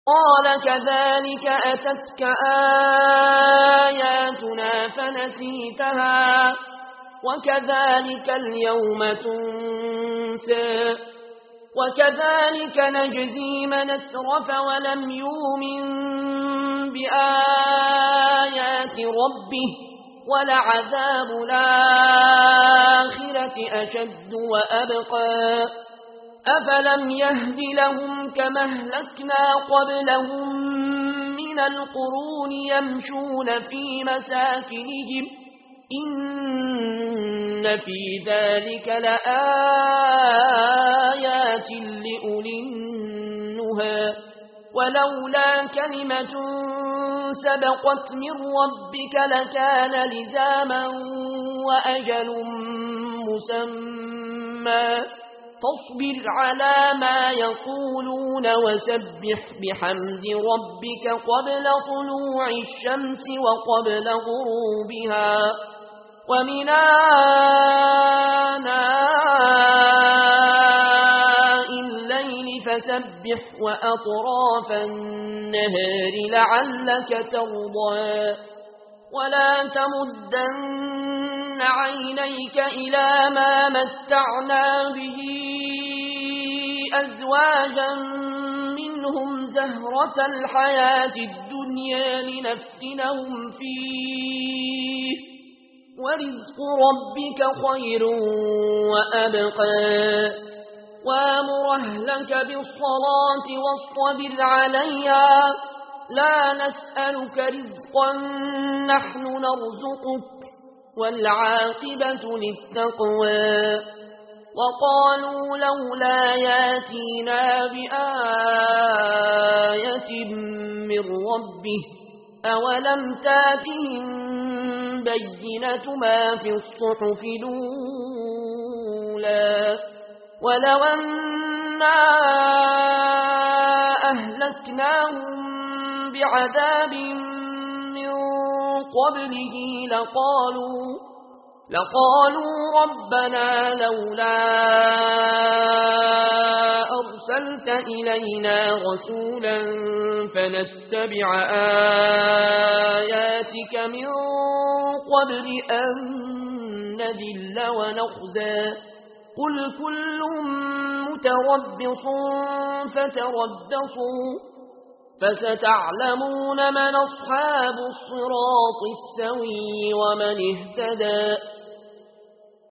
قال كذلك أتتك آياتنا فنسيتها وكذلك اليوم تنسى وكذلك نجزي من أسرف ولم يؤمن بآيات ربه ولعذاب الآخرة أشد وأبقى أفلم يهد لهم كما أهلكنا قبلهم من القرون يمشون في مساكنهم إن في ذلك لآيات لأولي النهى ولولا كلمة سبقت من ربك لكان لزاما وأجل مسمى فاصبر على ما يقولون وسبح بحمد ربك قبل طلوع الشمس وقبل غروبها ومن آناء الليل فسبح وأطراف النهار لعلك ترضى ولا تمدن عينيك إلى ما متعنا به أزواجا منهم زهرة الحياة الدنيا لنفتنهم فيه ورزق ربك خير وأبقى وامر أهلك بالصلاة واصطبر عليها لا نسألك رزقا نحن نرزقك والعاقبة للتقوى وقالوا لولا ياتينا بآية من ربه أولم تاتهم بينة ما في الصحف الأولى ولو أنا أهلكناهم بعذاب من قبله لقالوا ربنا لولا أرسلت إلينا رسولا فنتبع آياتك من قبل أن نذل ونخزى قل كل متربص فتربصوا فستعلمون من أصحاب الصراط السوي ومن اهتدى